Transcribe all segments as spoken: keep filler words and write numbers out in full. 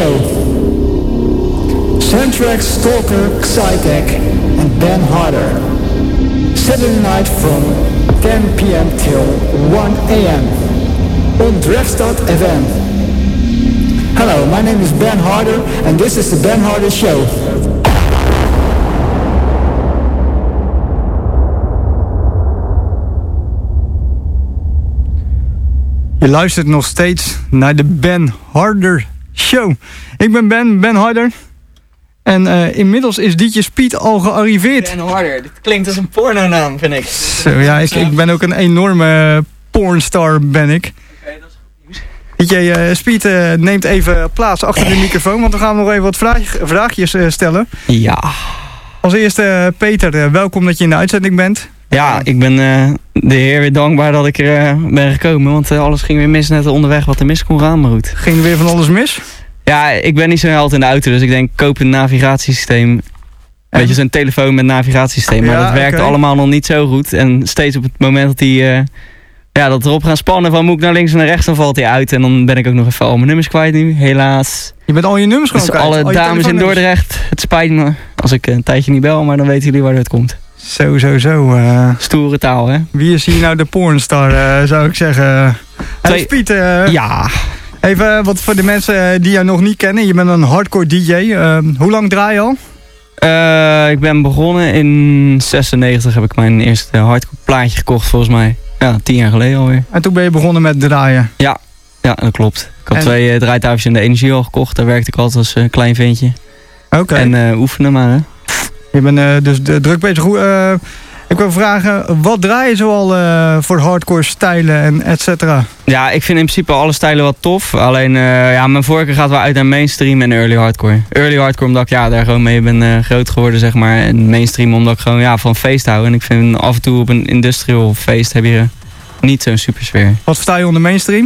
Show. Soundtrack, Stalker, Psytech and Ben Harder. Saturday night from ten p.m. till one a.m. on Drefstad F M. Hello, my name is Ben Harder and this is the Ben Harder Show. Je luistert nog steeds naar de Ben Harder Show. Ik ben Ben, Ben Harder. En uh, inmiddels is D J Speed al gearriveerd. Ben Harder, dit klinkt als een pornonaam, vind ik. Zo, ja, ik, ik ben ook een enorme pornstar, ben ik. Oké, dat is goed nieuws. D J uh, Speed uh, neemt even plaats achter de microfoon, want we gaan nog even wat vraag, vraagjes uh, stellen. Ja. Als eerste, uh, Peter, uh, welkom dat je in de uitzending bent. Ja, ik ben uh, de heer weer dankbaar dat ik er uh, ben gekomen, want uh, alles ging weer mis net onderweg wat er mis kon gaan, maar goed. Ging er weer van alles mis? Ja, ik ben niet zo'n held in de auto, dus ik denk koop een navigatiesysteem. Weet je, zo'n telefoon met navigatiesysteem, maar ja, dat werkte okay. allemaal nog niet zo goed. En steeds op het moment dat die, uh, ja, dat erop gaan spannen van moet ik naar links of naar rechts, dan valt hij uit. En dan ben ik ook nog even al mijn nummers kwijt nu, helaas. Je bent al je nummers gewoon Dus kwijt? alle dames in Dordrecht, het spijt me als ik een tijdje niet bel, maar dan weten jullie waar het komt. Zo, zo, zo. Uh, Stoere taal, hè? Wie is hier nou de pornstar, uh, zou ik zeggen. Hey, Twee... Piet, uh, ja. Even wat voor de mensen die jou nog niet kennen. Je bent een hardcore D J. Uh, hoe lang draai je al? Uh, ik ben begonnen in zesennegentig, heb ik mijn eerste hardcore plaatje gekocht, volgens mij. Ja, tien jaar geleden alweer. En toen ben je begonnen met draaien? Ja, ja dat klopt. Ik had en... twee uh, draaitafels in de Energie al gekocht. Daar werkte ik altijd als uh, klein ventje. Oké. Okay. En uh, oefenen maar, hè. Je bent uh, dus de, druk bezig. Uh, ik wil vragen, wat draai je zoal uh, voor hardcore stijlen en et cetera? Ja, ik vind in principe alle stijlen wat tof. Alleen, uh, ja, mijn voorkeur gaat wel uit naar mainstream en early hardcore. Early hardcore omdat ik ja, daar gewoon mee ben uh, groot geworden, zeg maar. En mainstream omdat ik gewoon ja, van feest hou. En ik vind af en toe op een industrial feest heb je niet zo'n super sfeer. Wat versta je onder mainstream?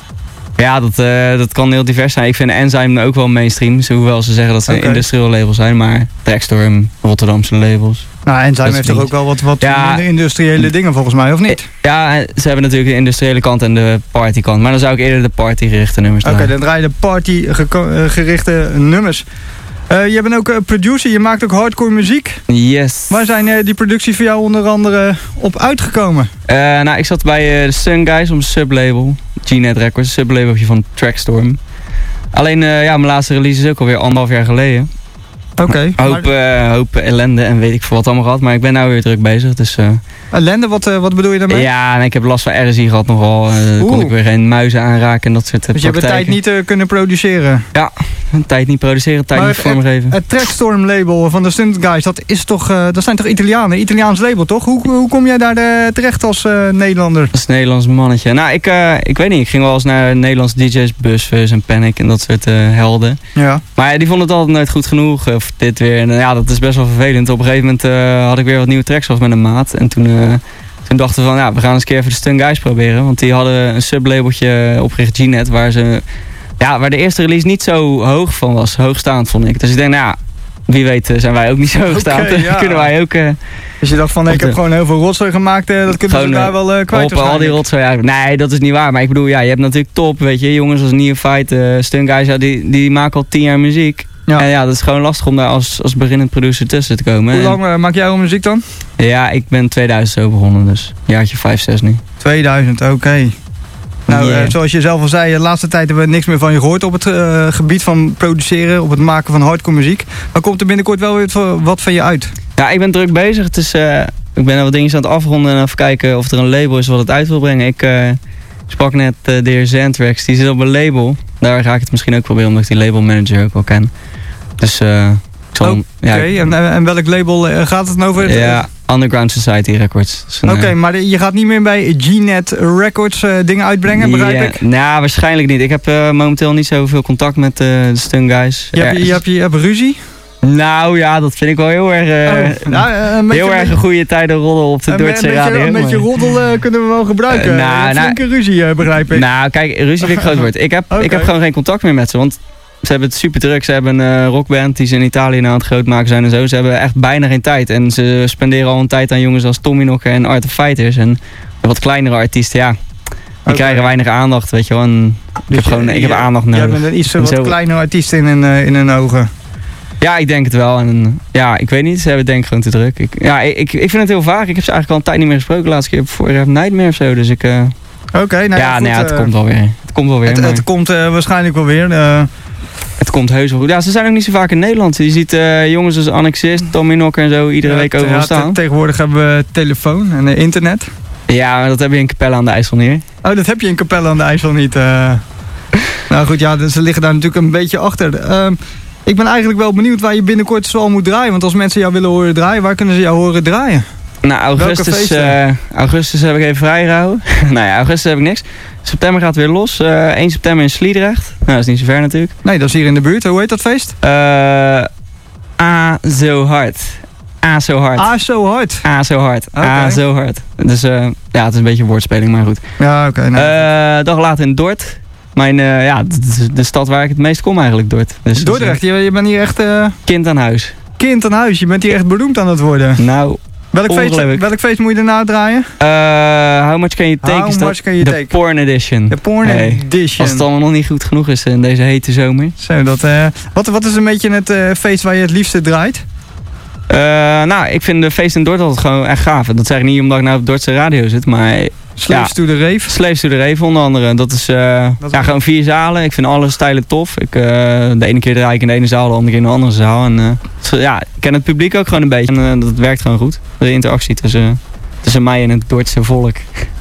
Ja, dat, uh, dat kan heel divers zijn. Ik vind Enzyme ook wel mainstream. Hoewel ze zeggen dat ze okay. industrial labels zijn. Maar Trackstorm, Rotterdamse labels. Nou, Enzyme heeft toch ook wel wat, wat ja, minder industriële dingen volgens mij, of niet? Ja, ze hebben natuurlijk de industriële kant en de partykant. Maar dan zou ik eerder de partygerichte nummers draaien. Oké, okay, dan draai je de partygerichte nummers. Uh, je bent ook uh, producer, je maakt ook hardcore muziek. Yes. Waar zijn uh, die producties voor jou onder andere op uitgekomen? Uh, nou, ik zat bij uh, de Sun Guys op een sublabel. G-Net Records, een sublabeltje van Trackstorm. Alleen, uh, ja, mijn laatste release is ook alweer anderhalf jaar geleden. Oké. Okay, hoop, maar... uh, hoop ellende en weet ik veel wat allemaal gehad. Maar ik ben nou weer druk bezig, dus... Uh... Ellende, wat, uh, wat bedoel je daarmee? Ja, nee, ik heb last van R S I gehad nogal. Uh, kon ik weer geen muizen aanraken en dat soort uh, Dus je hebt de tijd niet uh, kunnen produceren? Ja, tijd niet produceren, tijd maar niet vormgeven. Het, het Trackstorm label van de Stunt Guys, dat, is toch, uh, dat zijn toch Italianen? Italiaans label, toch? Hoe, hoe kom jij daar uh, terecht als uh, Nederlander? Als Nederlands mannetje. Nou, ik, uh, ik weet niet. Ik ging wel eens naar Nederlandse D J's, Busfus en Panic en dat soort uh, helden. Ja. Maar die vonden het altijd nooit goed genoeg. Of dit weer. En ja, dat is best wel vervelend. Op een gegeven moment uh, had ik weer wat nieuwe tracks af met een maat. En toen... Uh, Toen dachten we van, ja, we gaan eens een keer even de Stunt Guys proberen. Want die hadden een sublabeltje opgericht, G-Net, waar ze, ja, waar de eerste release niet zo hoog van was. Hoogstaand, vond ik. Dus ik denk, nou ja, wie weet zijn wij ook niet zo hoogstaand. Okay, ja. Kunnen wij ook... Uh, dus je dacht van, ik heb de, gewoon heel veel rotzooi gemaakt, uh, dat kunnen we daar wel uh, kwijt op al die rotzooi. Ja. Nee, dat is niet waar. Maar ik bedoel, ja, je hebt natuurlijk top, weet je. Jongens als Neophyte, uh, Stunt Guys, ja, die, die maken al tien jaar muziek. Ja. En ja, dat is gewoon lastig om daar als, als beginnend producer tussen te komen. Hoe lang uh, maak jij al muziek dan? Ja, ik ben tweeduizend zo begonnen, dus jaartje vijf, zes nu. tweeduizend, oké. Okay. Nou, yeah. uh, zoals je zelf al zei, de laatste tijd hebben we niks meer van je gehoord op het uh, gebied van produceren, op het maken van hardcore muziek. Maar komt er binnenkort wel weer wat van je uit? Ja, ik ben druk bezig. Het is, uh, ik ben er wat dingetjes aan het afronden en even kijken of er een label is wat het uit wil brengen. Ik uh, sprak net uh, de heer Zantrax, die zit op een label. Daar ga ik het misschien ook proberen, omdat ik die labelmanager ook wel ken. Dus uh, ik zal... Oké, okay, ja, en, en welk label uh, gaat het over? Ja, Underground Society Records. Oké, okay, uh, maar je gaat niet meer bij G-Net Records uh, dingen uitbrengen, begrijp ja, ik? Nou, waarschijnlijk niet. Ik heb uh, momenteel niet zoveel contact met uh, de Stunt Guys. Je hebt, je, hebt, je hebt ruzie? Nou ja, dat vind ik wel heel erg, uh, oh, nou, uh, heel beetje, erg een goede tijden roddel op de Dordtse radio. Een beetje roddel uh, kunnen we wel gebruiken. Uh, nou, een flinke nou, ruzie, uh, begrijp ik. Nou, kijk, ruzie vind ik groot woord. Ik heb, okay. ik heb gewoon geen contact meer met ze, want ze hebben het super druk. Ze hebben een uh, rockband die ze in Italië nou aan het groot maken zijn en zo. Ze hebben echt bijna geen tijd. En ze spenderen al een tijd aan jongens als Tommy Knocker en Art of Fighters. En wat kleinere artiesten, ja. okay. krijgen weinig aandacht, weet je wel. En ik dus heb gewoon ik heb aandacht nodig. Jij bent een iets wat zo... kleiner artiest in hun, uh, in hun ogen. Ja, ik denk het wel. En ja, ik weet niet. Ze hebben denk ik gewoon te druk. Ik, ja, ik, ik vind het heel vaag. Ik heb ze eigenlijk al een tijd niet meer gesproken. Laatste keer voor uh, Nightmare of zo. Dus ik... Uh... Oké, okay, nou ja, ja, goed, nee, ja, het uh, komt wel weer. Het komt wel weer. Het, maar... het komt uh, waarschijnlijk wel weer. Uh... Het komt heus wel goed. Ja, ze zijn ook niet zo vaak in Nederland. Je ziet uh, jongens als Annexist, Tommy Knocker en zo iedere ja, week overal ja, staan. Tegenwoordig hebben we telefoon en uh, internet. Ja, maar dat heb je in Capelle aan de IJssel niet. Oh, dat heb je in Capelle aan de IJssel niet. Uh... nou goed, ja, ze liggen daar natuurlijk een beetje achter. Uh, ik ben eigenlijk wel benieuwd waar je binnenkort zoal moet draaien. Want als mensen jou willen horen draaien, waar kunnen ze jou horen draaien? Nou, augustus, uh, augustus heb ik even vrijgehouden. nou ja, augustus heb ik niks. September gaat weer los. Uh, één september in Sliedrecht. Nou, dat is niet zo ver natuurlijk. Nee, dat is hier in de buurt. Hoe heet dat feest? Uh, A zo hard. A zo hard. A zo hard. A zo hard. Okay. A zo hard. Dus uh, ja, het is een beetje een woordspeling, maar goed. Ja, oké. Okay, nou. uh, dag later in Dort. Mijn, uh, ja, de, de stad waar ik het meest kom eigenlijk, Dort. Dus, Dordrecht, je, je bent hier echt... Uh... Kind aan huis. Kind aan huis. Je bent hier echt beroemd aan het worden. Nou... Welk feest, welk feest moet je daarna draaien? Uh, how much can you take? How is much can you de take? Porn edition. De porn hey, edition. Als het allemaal nog niet goed genoeg is in deze hete zomer. Zo, dat, uh, wat, wat is een beetje het uh, feest waar je het liefste draait? Uh, nou, ik vind de feest in Dort altijd gewoon echt gaaf. Dat zeg ik niet omdat ik nou op Dordtse radio zit, maar... Slaves ja, to the Rave? Slaves to the Rave onder andere. Dat is, uh, dat ja, gewoon vier zalen. Ik vind alle stijlen tof. Ik, uh, de ene keer draai ik in de ene zaal, de andere keer in de andere zaal. En, uh, ja, ik ken het publiek ook gewoon een beetje. En uh, dat werkt gewoon goed. De interactie tussen, tussen mij en het Dordtse volk.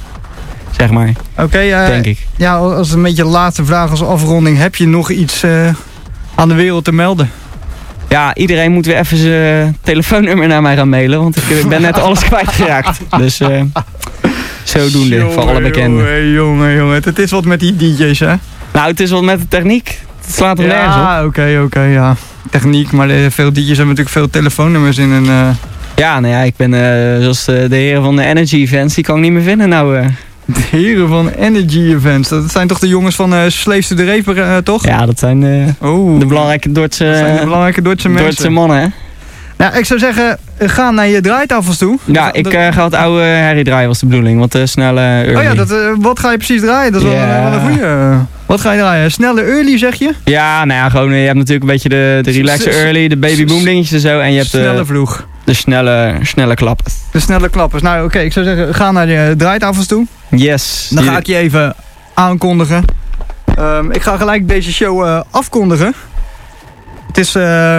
zeg maar. Oké, okay, uh, denk ik. Ja, als een beetje de laatste vraag als afronding. Heb je nog iets uh, aan de wereld te melden? Ja, iedereen moet weer even zijn telefoonnummer naar mij gaan mailen. Want ik ben net alles kwijtgeraakt. Dus uh, zodoende jongen, voor alle bekenden. Jongen, jongen, jongen. Het is wat met die D J's, hè? Nou, het is wat met de techniek. Het slaat er ja, nergens op. Ja, oké, okay, oké, okay, ja. Techniek, maar de, veel D J's hebben natuurlijk veel telefoonnummers in een... Uh... Ja, nou ja, ik ben uh, zoals de, de heren van de Energy Events. Die kan ik niet meer vinden nou... Uh. De heren van Energy Events. Dat zijn toch de jongens van uh, Slaves to the Rave, uh, toch? Ja, dat zijn uh, oh. de belangrijke Dordtse, dat zijn de belangrijke Dordtse mensen. Dordtse mannen, hè? Nou, ik zou zeggen, ga naar je draaitafels toe. Ja, dat, ik dat... Uh, ga het oude herrie draaien, was de bedoeling. Want uh, snelle early. Oh ja, dat, uh, wat ga je precies draaien? Dat is yeah. wel, wel een goeie. Uh, wat ga je draaien? Snelle early, zeg je? Ja, nou ja, gewoon, je hebt natuurlijk een beetje de, de relaxer early, de baby boom dingetjes en zo. En je hebt snelle de, vroeg. De snelle, snelle klappen. De snelle klappers. Nou, oké, okay, ik zou zeggen, ga naar je draaitafels toe. Yes. Dan ga ik je even aankondigen. Um, ik ga gelijk deze show uh, afkondigen. Het is uh,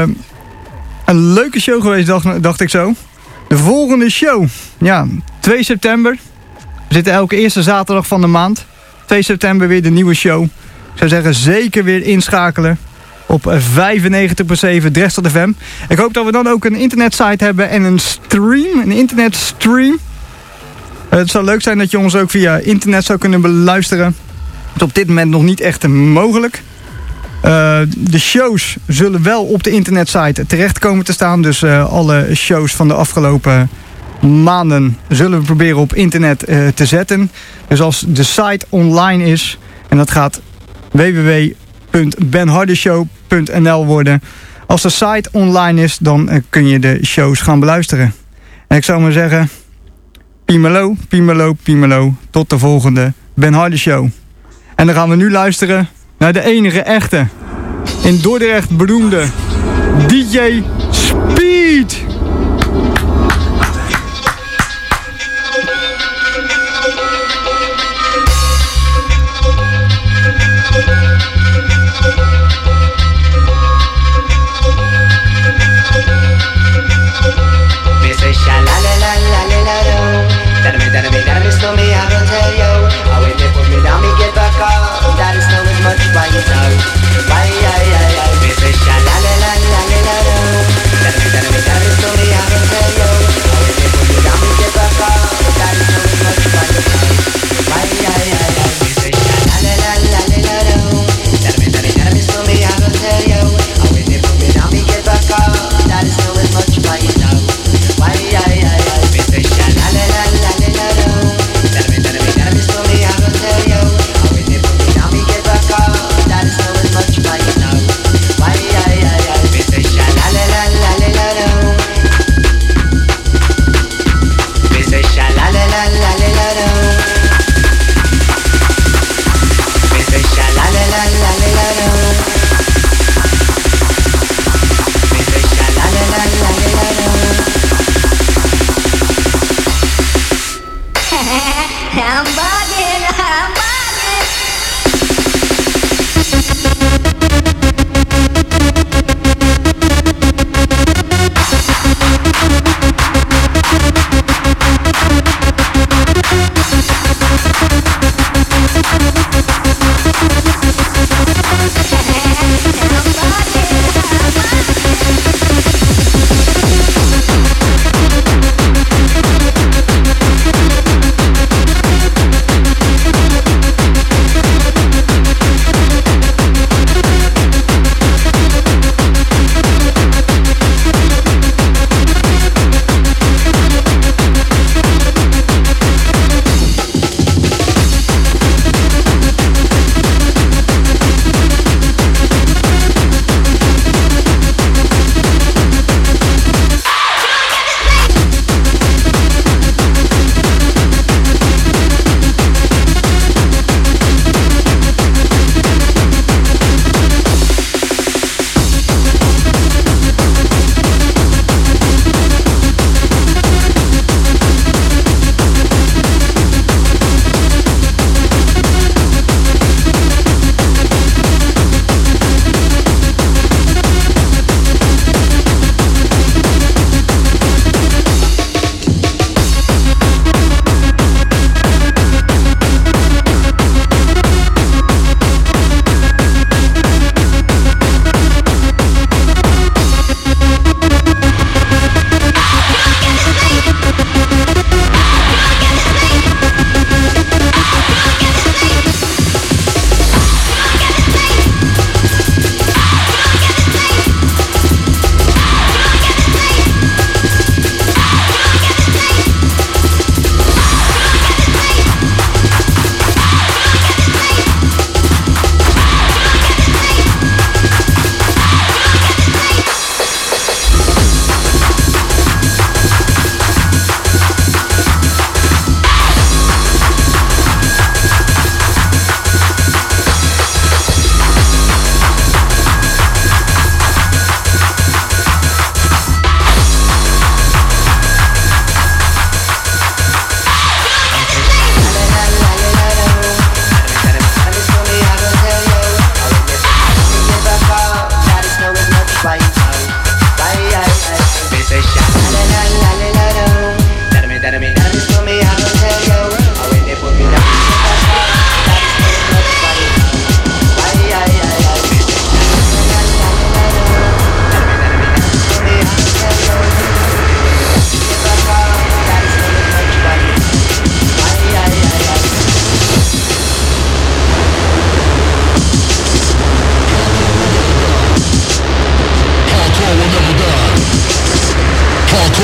een leuke show geweest, dacht, dacht ik zo. De volgende show. Ja, twee september. We zitten elke eerste zaterdag van de maand. twee september weer de nieuwe show. Ik zou zeggen, zeker weer inschakelen. Op vijfennegentig komma zeven Dresstad F M. Ik hoop dat we dan ook een internetsite hebben en een stream. Een internetstream. Het zou leuk zijn dat je ons ook via internet zou kunnen beluisteren. Het is op dit moment nog niet echt mogelijk. Uh, de shows zullen wel op de internetsite terecht komen te staan. Dus uh, alle shows van de afgelopen maanden zullen we proberen op internet uh, te zetten. Dus als de site online is, en dat gaat w w w punt ben harder show punt n l worden. Als de site online is, dan uh, kun je de shows gaan beluisteren. En ik zou maar zeggen, Piemelo, Piemelo, Piemelo. Tot de volgende Ben Harder Show. En dan gaan we nu luisteren naar de enige echte, in Dordrecht beroemde D J Speed. Why, I, I, I, Mister Sha, la, la, la, la, la, la, la, la, la, la, la, la,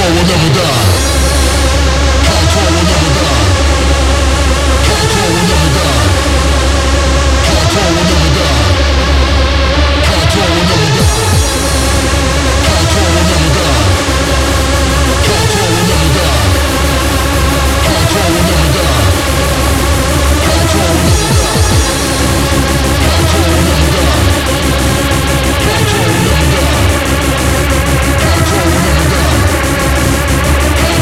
Hardcore will never die.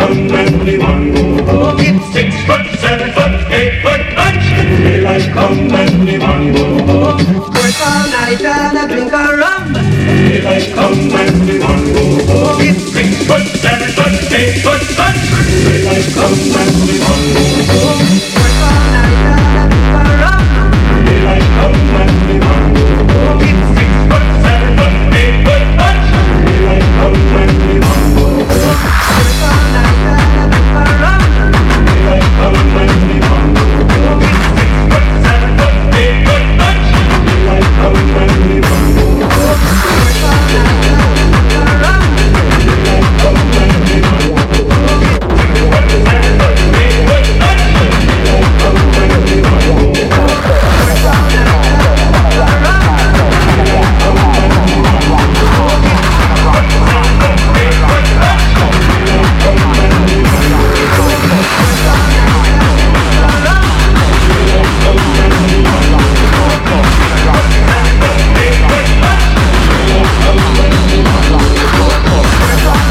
come and we want go home. It's six foot, seven foot, eight foot punch. Daylight come and we want go home. Work all night and a drink a rum. Daylight come and we want go home. It's six foot, seven foot, eight foot punch. Daylight come and we want go home. Work all night and a drink a rum. Daylight come and we want go home. It's six foot, seven foot, eight foot punch. Daylight come and we want go home. Work all night and a drink a rum. Daylight come and we want go home. It's six foot, seven foot, eight foot punch. Daylight come and we want go home. Work all night and a drink a rum. Daylight come and we want go home. Six foot, seven foot, eight foot punch. Daylight come and we want go home. Work all night and a drink a rum. Daylight come and we want go home. Six foot, seven foot, eight foot punch. Daylight come and we want go home. Work all night and a drink a rum. Daylight come and we want go home. Seven foot, eight foot punch. Daylight come and we want go home. Work all night and a drink a rum.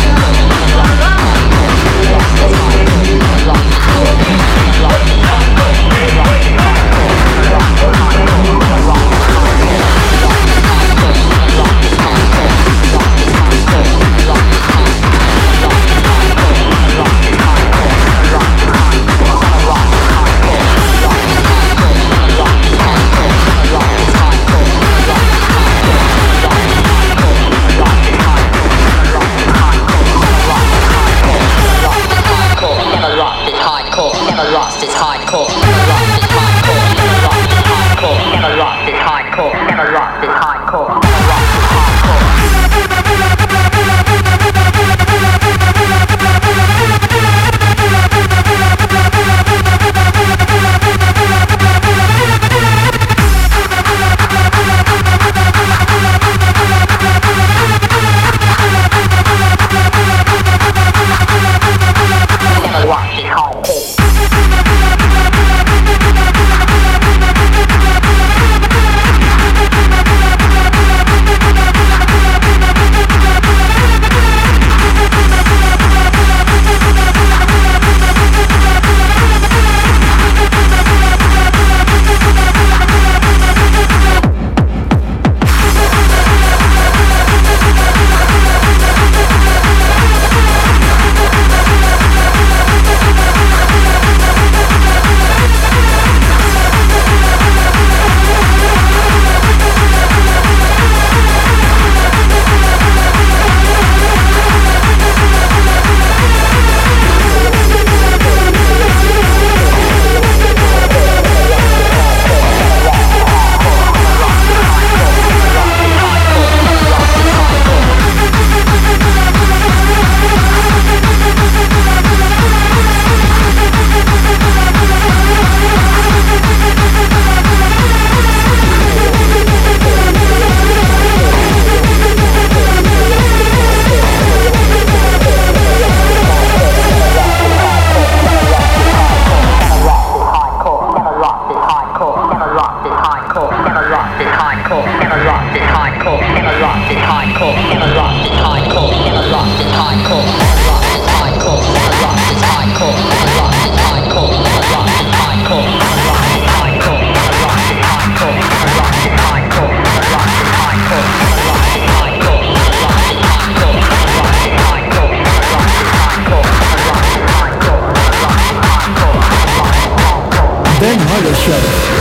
Daylight come and we want go home. Seven foot, eight foot Never lost its hardcore, never lost its hardcore, never lost its hardcore, never lost its hardcore, never lost its hardcore, never lost its hardcore, never lost its hardcore. Never lost its hardcore. Ben Harder Show.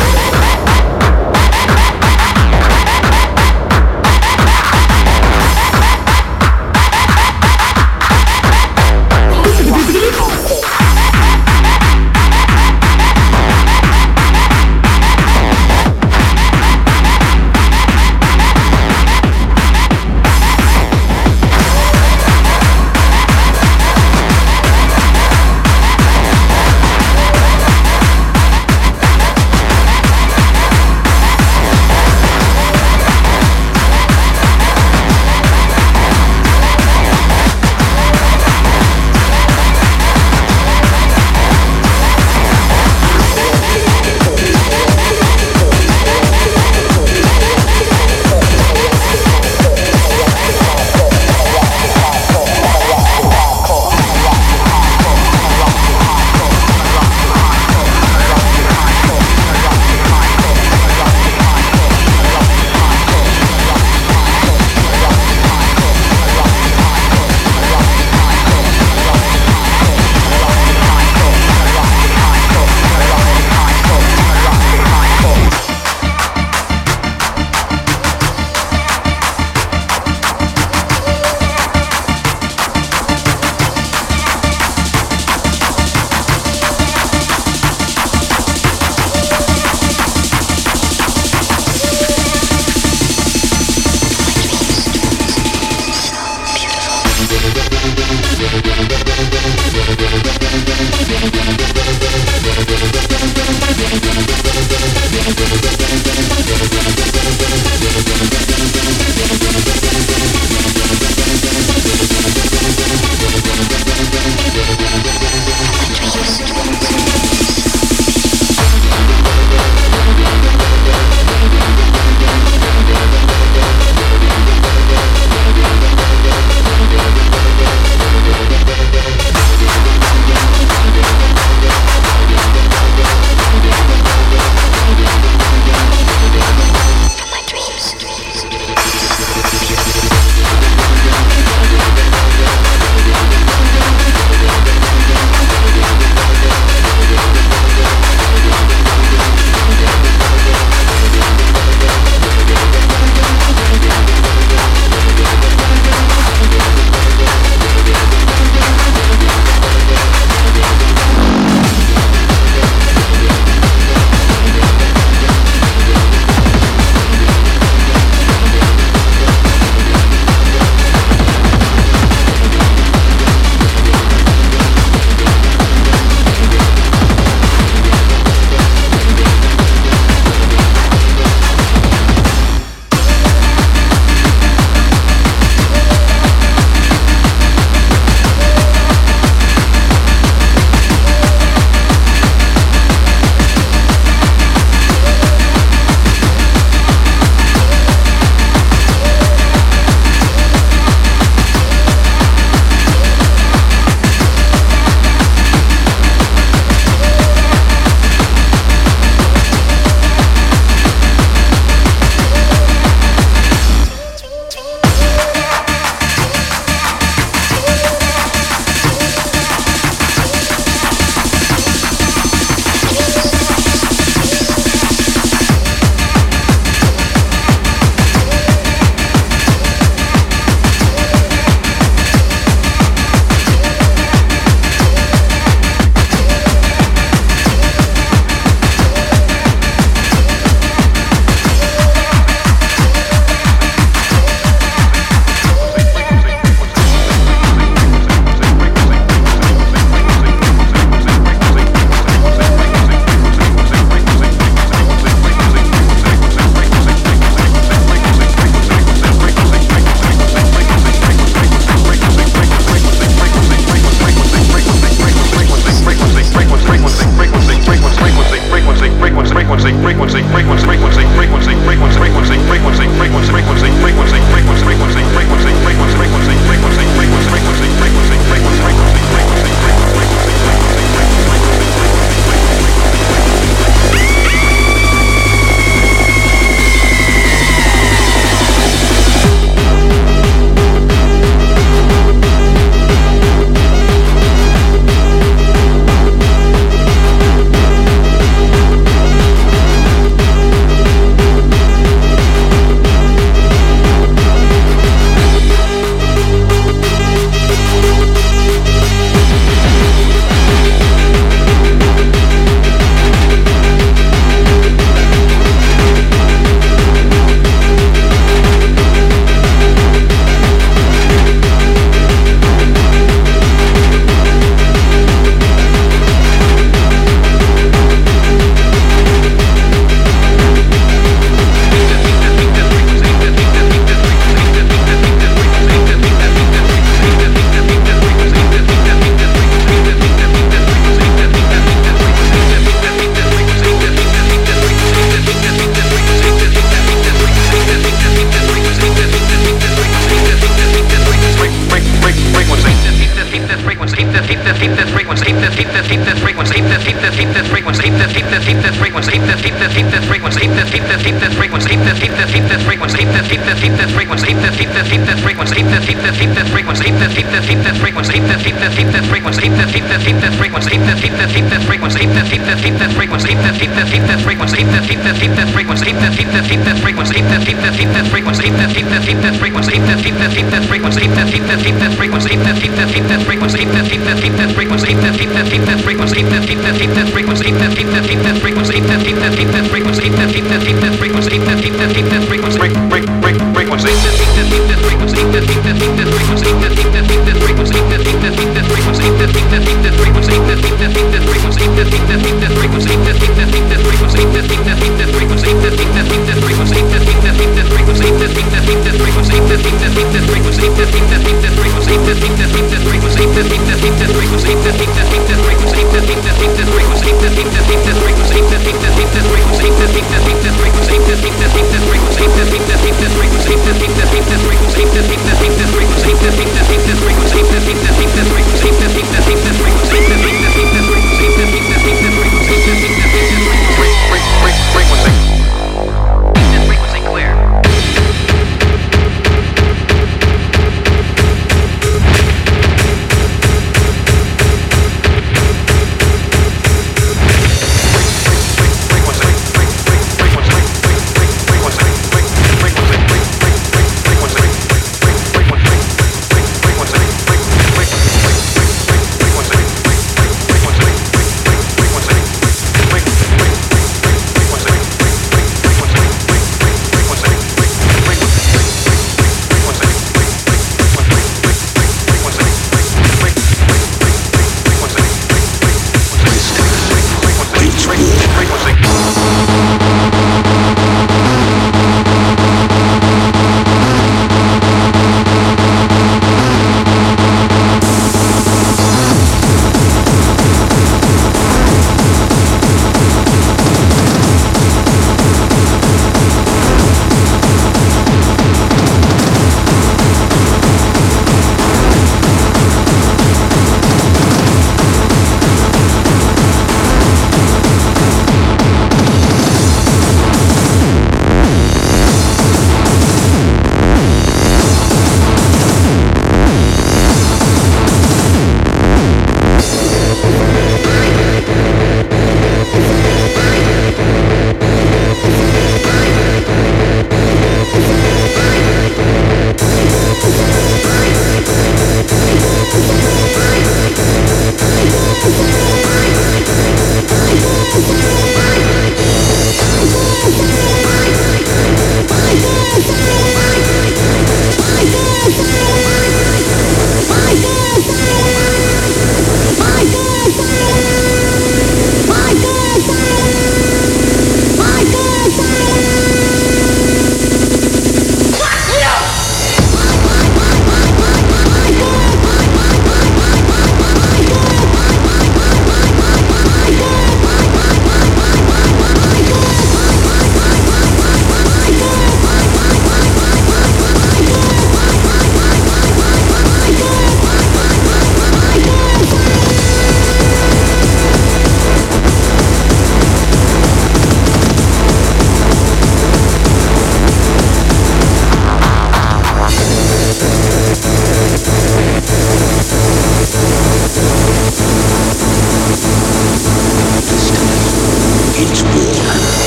hates war.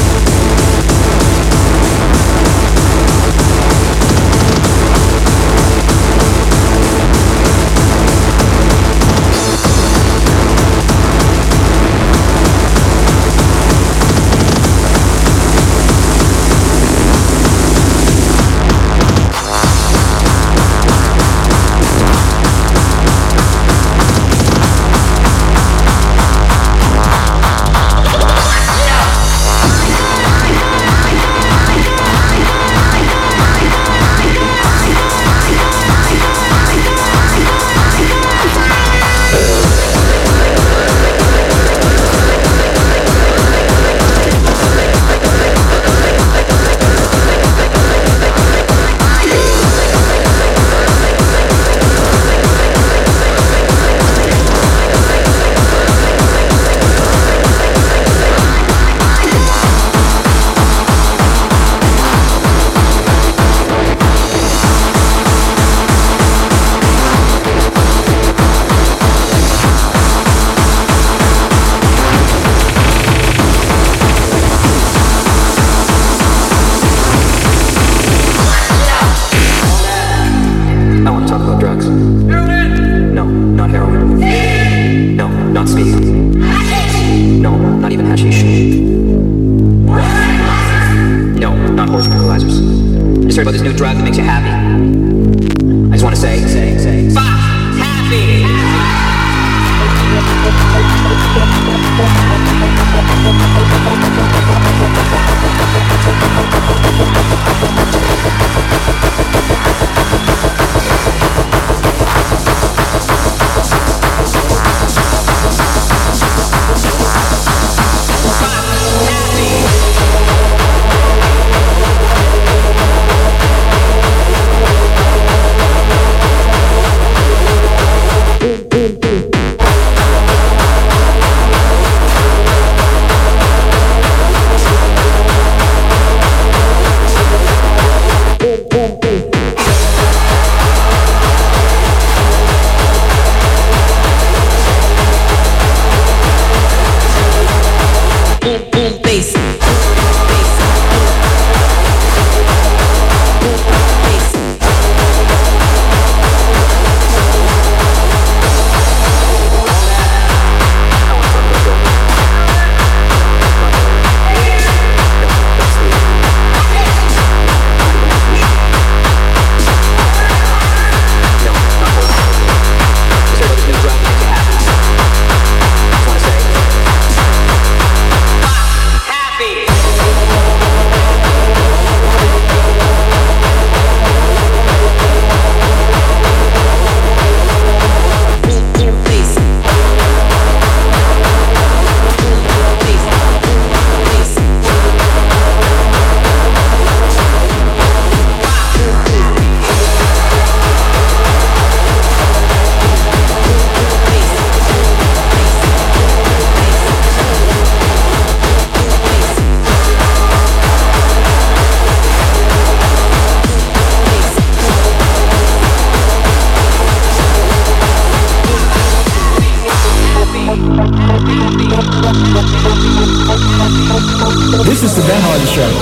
This is the Ben Hardy Show.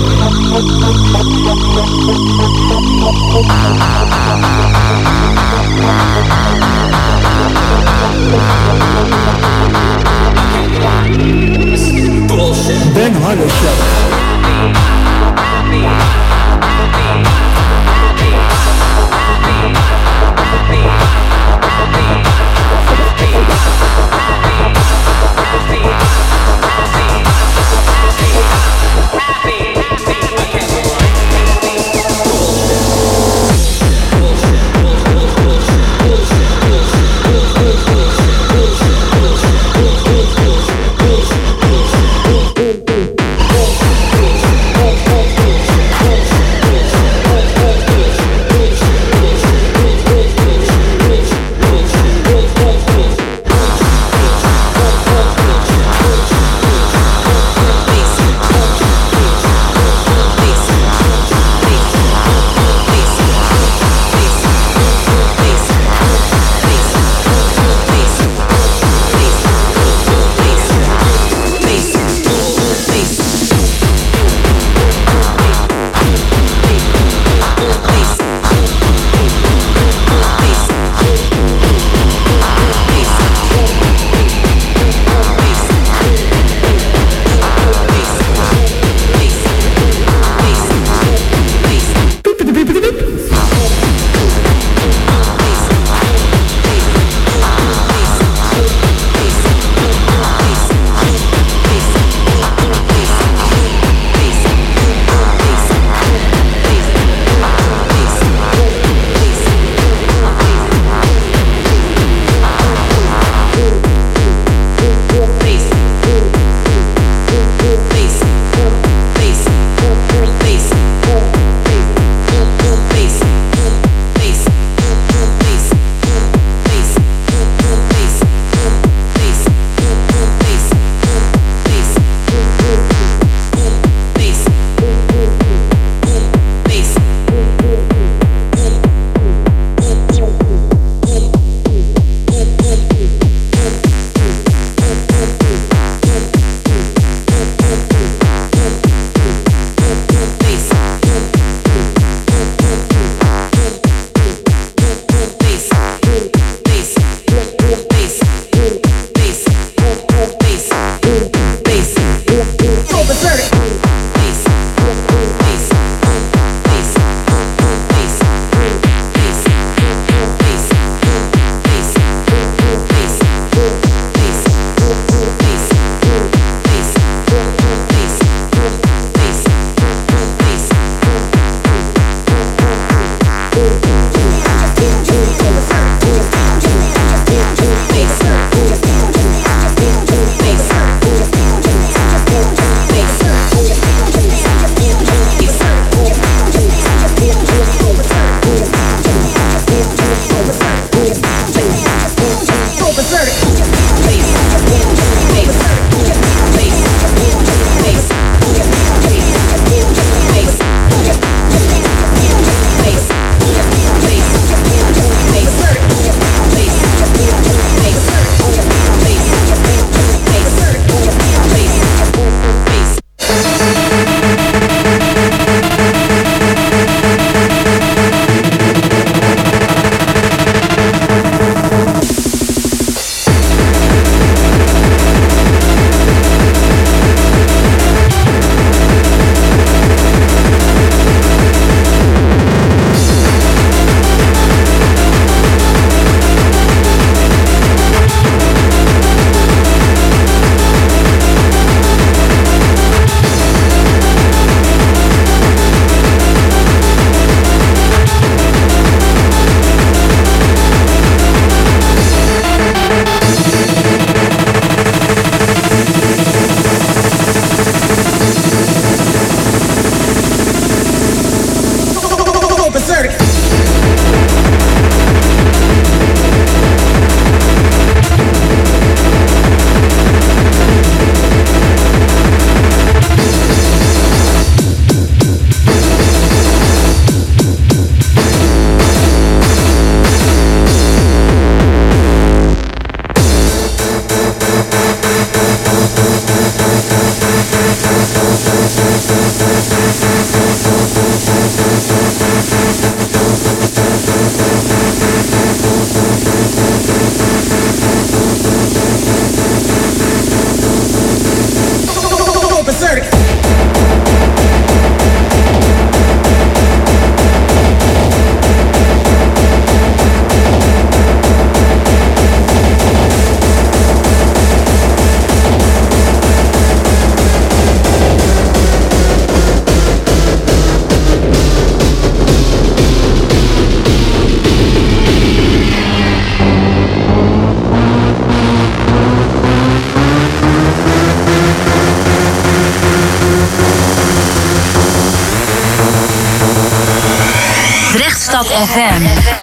Bullshit. Ben Hardy Show. Drechtstad F M.